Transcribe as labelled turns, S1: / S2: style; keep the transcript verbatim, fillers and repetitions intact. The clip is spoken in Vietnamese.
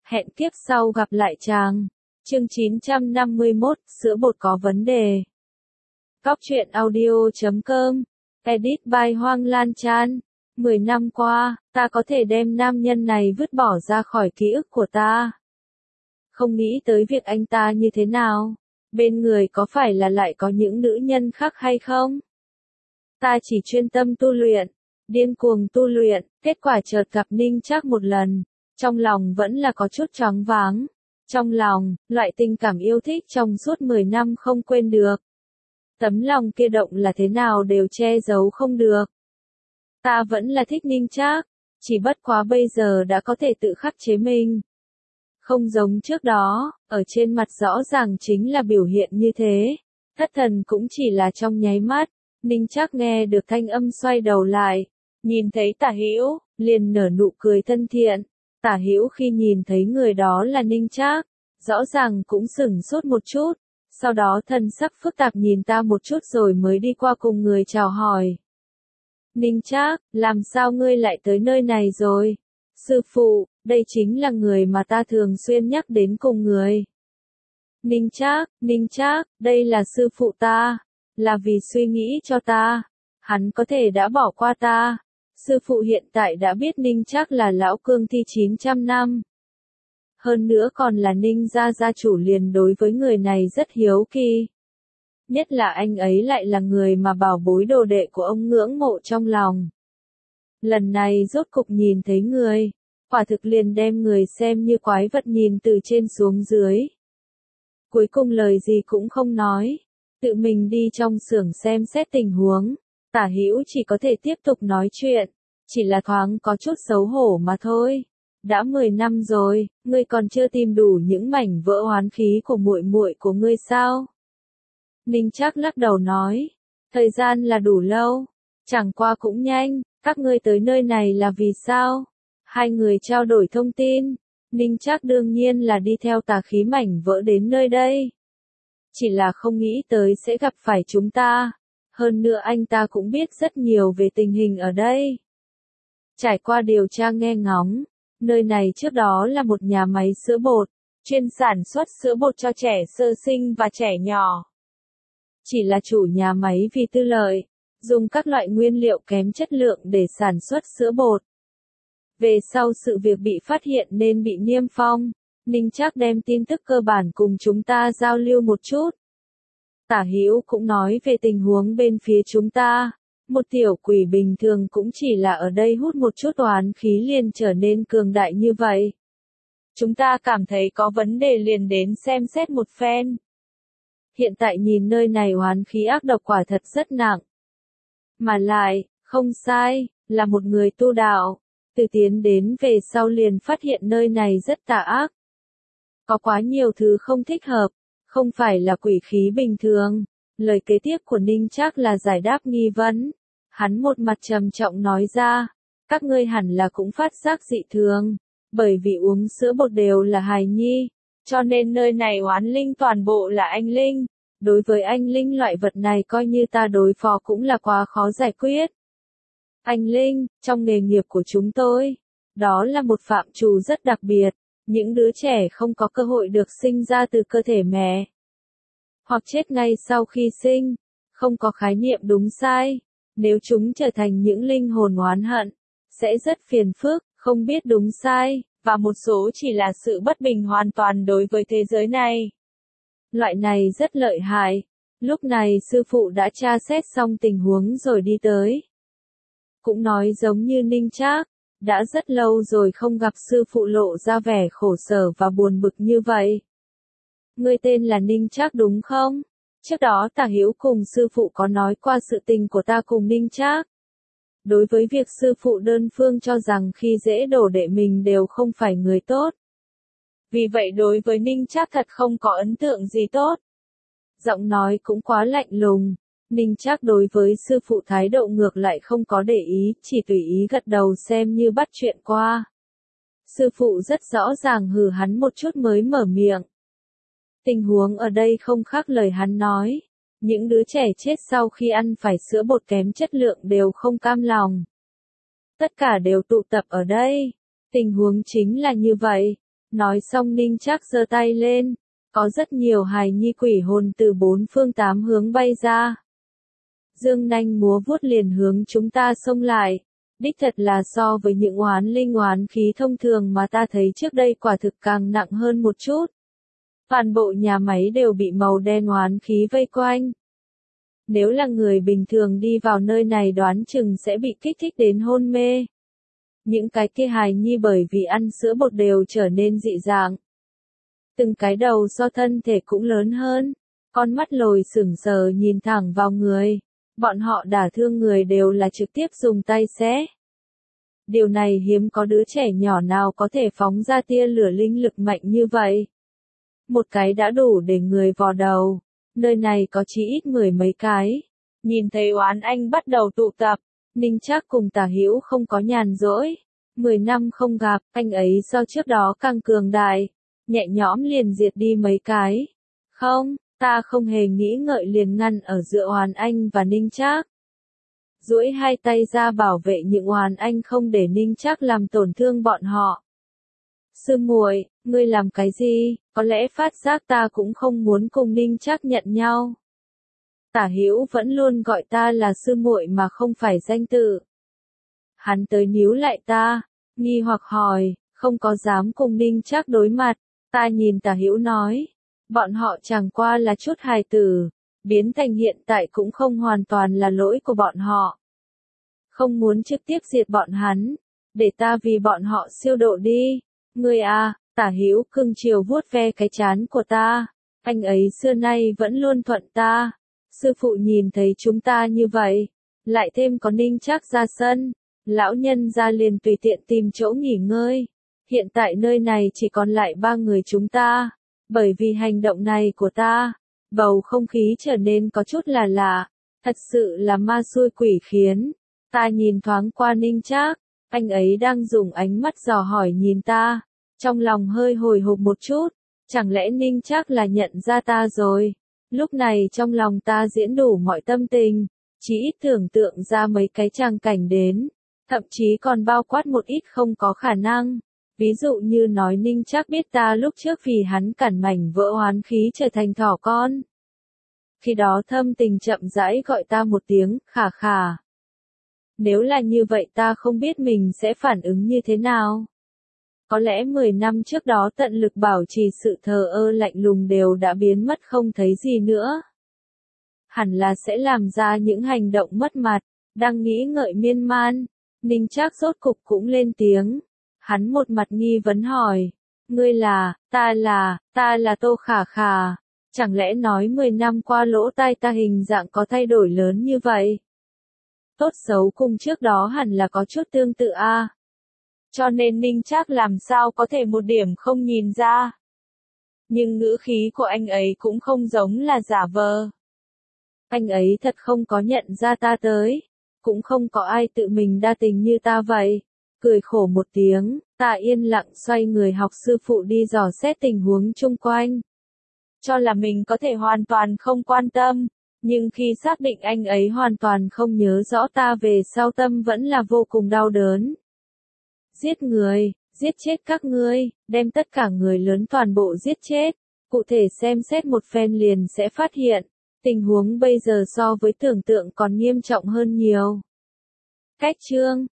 S1: Hẹn kiếp sau gặp lại chàng. Chương chín trăm năm mươi mốt, sữa bột có vấn đề. Góc truyện audio chấm com. Edit by Hoang Lan Chan. Mười năm qua, ta có thể đem nam nhân này vứt bỏ ra khỏi ký ức của ta. Không nghĩ tới việc anh ta như thế nào. Bên người có phải là lại có những nữ nhân khác hay không? Ta chỉ chuyên tâm tu luyện, điên cuồng tu luyện, kết quả chợt gặp Ninh Trác một lần. Trong lòng vẫn là có chút choáng váng. Trong lòng, loại tình cảm yêu thích trong suốt mười năm không quên được. Tấm lòng kia động là thế nào đều che giấu không được. Ta vẫn là thích Ninh Trác, chỉ bất quá bây giờ đã có thể tự khắc chế mình. Không giống trước đó, ở trên mặt rõ ràng chính là biểu hiện như thế. Thất thần cũng chỉ là trong nháy mắt. Ninh Trác nghe được thanh âm xoay đầu lại, nhìn thấy Tả Hữu, liền nở nụ cười thân thiện. Tả Hữu khi nhìn thấy người đó là Ninh Trác, rõ ràng cũng sửng sốt một chút, sau đó thân sắc phức tạp nhìn ta một chút rồi mới đi qua cùng người chào hỏi. Ninh Trác, làm sao ngươi lại tới nơi này rồi? Sư phụ, đây chính là người mà ta thường xuyên nhắc đến cùng người. Ninh Trác, Ninh Trác, đây là sư phụ ta, là vì suy nghĩ cho ta, hắn có thể đã bỏ qua ta. Sư phụ hiện tại đã biết Ninh Trác là lão cương thi chín trăm năm. Hơn nữa còn là Ninh gia gia chủ, liền đối với người này rất hiếu kỳ. Nhất là anh ấy lại là người mà bảo bối đồ đệ của ông ngưỡng mộ trong lòng. Lần này rốt cục nhìn thấy người, quả thực liền đem người xem như quái vật nhìn từ trên xuống dưới. Cuối cùng lời gì cũng không nói, tự mình đi trong xưởng xem xét tình huống. Tả Hữu chỉ có thể tiếp tục nói chuyện, chỉ là thoáng có chút xấu hổ mà thôi. Đã mười năm rồi, ngươi còn chưa tìm đủ những mảnh vỡ oán khí của muội muội của ngươi sao? Ninh Trác lắc đầu nói, thời gian là đủ lâu, chẳng qua cũng nhanh, các ngươi tới nơi này là vì sao? Hai người trao đổi thông tin, Ninh Trác đương nhiên là đi theo tà khí mảnh vỡ đến nơi đây. Chỉ là không nghĩ tới sẽ gặp phải chúng ta. Hơn nữa anh ta cũng biết rất nhiều về tình hình ở đây. Trải qua điều tra nghe ngóng, nơi này trước đó là một nhà máy sữa bột, chuyên sản xuất sữa bột cho trẻ sơ sinh và trẻ nhỏ. Chỉ là chủ nhà máy vì tư lợi, dùng các loại nguyên liệu kém chất lượng để sản xuất sữa bột. Về sau sự việc bị phát hiện nên bị niêm phong, Ninh Trác đem tin tức cơ bản cùng chúng ta giao lưu một chút. Tả Hữu cũng nói về tình huống bên phía chúng ta, một tiểu quỷ bình thường cũng chỉ là ở đây hút một chút oán khí liền trở nên cường đại như vậy. Chúng ta cảm thấy có vấn đề liền đến xem xét một phen. Hiện tại nhìn nơi này oán khí ác độc quả thật rất nặng. Mà lại, không sai, là một người tu đạo, từ tiến đến về sau liền phát hiện nơi này rất tà ác. Có quá nhiều thứ không thích hợp. Không phải là quỷ khí bình thường. Lời kế tiếp của Ninh Trác là giải đáp nghi vấn. Hắn một mặt trầm trọng nói ra, các ngươi hẳn là cũng phát giác dị thường, bởi vì uống sữa bột đều là hài nhi, cho nên nơi này oán linh toàn bộ là anh linh. Đối với anh linh loại vật này coi như ta đối phó cũng là quá khó giải quyết. Anh linh, trong nghề nghiệp của chúng tôi, đó là một phạm trù rất đặc biệt. Những đứa trẻ không có cơ hội được sinh ra từ cơ thể mẹ, hoặc chết ngay sau khi sinh, không có khái niệm đúng sai. Nếu chúng trở thành những linh hồn oán hận, sẽ rất phiền phức, không biết đúng sai, và một số chỉ là sự bất bình hoàn toàn đối với thế giới này. Loại này rất lợi hại. Lúc này sư phụ đã tra xét xong tình huống rồi đi tới. Cũng nói giống như Ninh Trác. Đã rất lâu rồi không gặp sư phụ lộ ra vẻ khổ sở và buồn bực như vậy. Ngươi tên là Ninh Trác đúng không? Trước đó Tả Hữu cùng sư phụ có nói qua sự tình của ta cùng Ninh Trác. Đối với việc sư phụ đơn phương cho rằng khi dễ đổ đệ mình đều không phải người tốt. Vì vậy đối với Ninh Trác thật không có ấn tượng gì tốt. Giọng nói cũng quá lạnh lùng. Ninh Trác đối với sư phụ thái độ ngược lại không có để ý, chỉ tùy ý gật đầu xem như bắt chuyện qua. Sư phụ rất rõ ràng hừ hắn một chút mới mở miệng. Tình huống ở đây không khác lời hắn nói. Những đứa trẻ chết sau khi ăn phải sữa bột kém chất lượng đều không cam lòng. Tất cả đều tụ tập ở đây. Tình huống chính là như vậy. Nói xong Ninh Trác giơ tay lên, có rất nhiều hài nhi quỷ hồn từ bốn phương tám hướng bay ra. Dương nanh múa vuốt liền hướng chúng ta xông lại. Đích thật là so với những oán linh oán khí thông thường mà ta thấy trước đây quả thực càng nặng hơn một chút. Toàn bộ nhà máy đều bị màu đen oán khí vây quanh. Nếu là người bình thường đi vào nơi này đoán chừng sẽ bị kích thích đến hôn mê. Những cái kia hài nhi bởi vì ăn sữa bột đều trở nên dị dạng. Từng cái đầu so thân thể cũng lớn hơn, con mắt lồi sững sờ nhìn thẳng vào người. Bọn họ đả thương người đều là trực tiếp dùng tay xé. Điều này hiếm có đứa trẻ nhỏ nào có thể phóng ra tia lửa linh lực mạnh như vậy. Một cái đã đủ để người vò đầu, nơi này có chỉ ít mười mấy cái. Nhìn thấy oán anh bắt đầu tụ tập, Ninh Trác cùng Tả Hữu không có nhàn rỗi. Mười năm không gặp, anh ấy so trước đó càng cường đại, nhẹ nhõm liền diệt đi mấy cái. Không, ta không hề nghĩ ngợi liền ngăn ở giữa oán anh và Ninh Trác. Duỗi hai tay ra bảo vệ những oán anh không để Ninh Trác làm tổn thương bọn họ. Sư muội, ngươi làm cái gì? Có lẽ phát giác ta cũng không muốn cùng Ninh Trác nhận nhau. Tả Hữu vẫn luôn gọi ta là sư muội mà không phải danh tự. Hắn tới níu lại ta, nghi hoặc hỏi, không có dám cùng Ninh Trác đối mặt. Ta nhìn Tả Hữu nói, bọn họ chẳng qua là chút hài tử, biến thành hiện tại cũng không hoàn toàn là lỗi của bọn họ. Không muốn trực tiếp diệt bọn hắn, để ta vì bọn họ siêu độ đi. Ngươi à, Tả Hữu cưng chiều vuốt ve cái trán của ta, anh ấy xưa nay vẫn luôn thuận ta. Sư phụ nhìn thấy chúng ta như vậy, lại thêm có Ninh Trác ra sân, lão nhân ra liền tùy tiện tìm chỗ nghỉ ngơi. Hiện tại nơi này chỉ còn lại ba người chúng ta, bởi vì hành động này của ta, bầu không khí trở nên có chút là lạ, thật sự là ma xui quỷ khiến. Ta nhìn thoáng qua Ninh Trác, anh ấy đang dùng ánh mắt dò hỏi nhìn ta, trong lòng hơi hồi hộp một chút, chẳng lẽ Ninh Trác là nhận ra ta rồi. Lúc này trong lòng ta diễn đủ mọi tâm tình, chỉ ít tưởng tượng ra mấy cái tràng cảnh đến, thậm chí còn bao quát một ít không có khả năng. Ví dụ như nói Ninh Trác biết ta lúc trước vì hắn cản mảnh vỡ oán khí trở thành thỏ con. Khi đó thâm tình chậm rãi gọi ta một tiếng, khả khả. Nếu là như vậy ta không biết mình sẽ phản ứng như thế nào. Có lẽ mười năm trước đó tận lực bảo trì sự thờ ơ lạnh lùng đều đã biến mất không thấy gì nữa. Hẳn là sẽ làm ra những hành động mất mặt, đang nghĩ ngợi miên man. Ninh Trác rốt cục cũng lên tiếng. Hắn một mặt nghi vấn hỏi. Ngươi là, ta là, ta là Tô Khả Khả. Chẳng lẽ nói mười năm qua lỗ tai ta hình dạng có thay đổi lớn như vậy? Tốt xấu cùng trước đó hẳn là có chút tương tự a. À. Cho nên Ninh Trác làm sao có thể một điểm không nhìn ra. Nhưng ngữ khí của anh ấy cũng không giống là giả vờ. Anh ấy thật không có nhận ra ta tới. Cũng không có ai tự mình đa tình như ta vậy. Cười khổ một tiếng, ta yên lặng xoay người học sư phụ đi dò xét tình huống chung quanh. Cho là mình có thể hoàn toàn không quan tâm. Nhưng khi xác định anh ấy hoàn toàn không nhớ rõ ta về sau tâm vẫn là vô cùng đau đớn. Giết người, giết chết các ngươi, đem tất cả người lớn toàn bộ giết chết. Cụ thể xem xét một phen liền sẽ phát hiện, tình huống bây giờ so với tưởng tượng còn nghiêm trọng hơn nhiều. Cách chương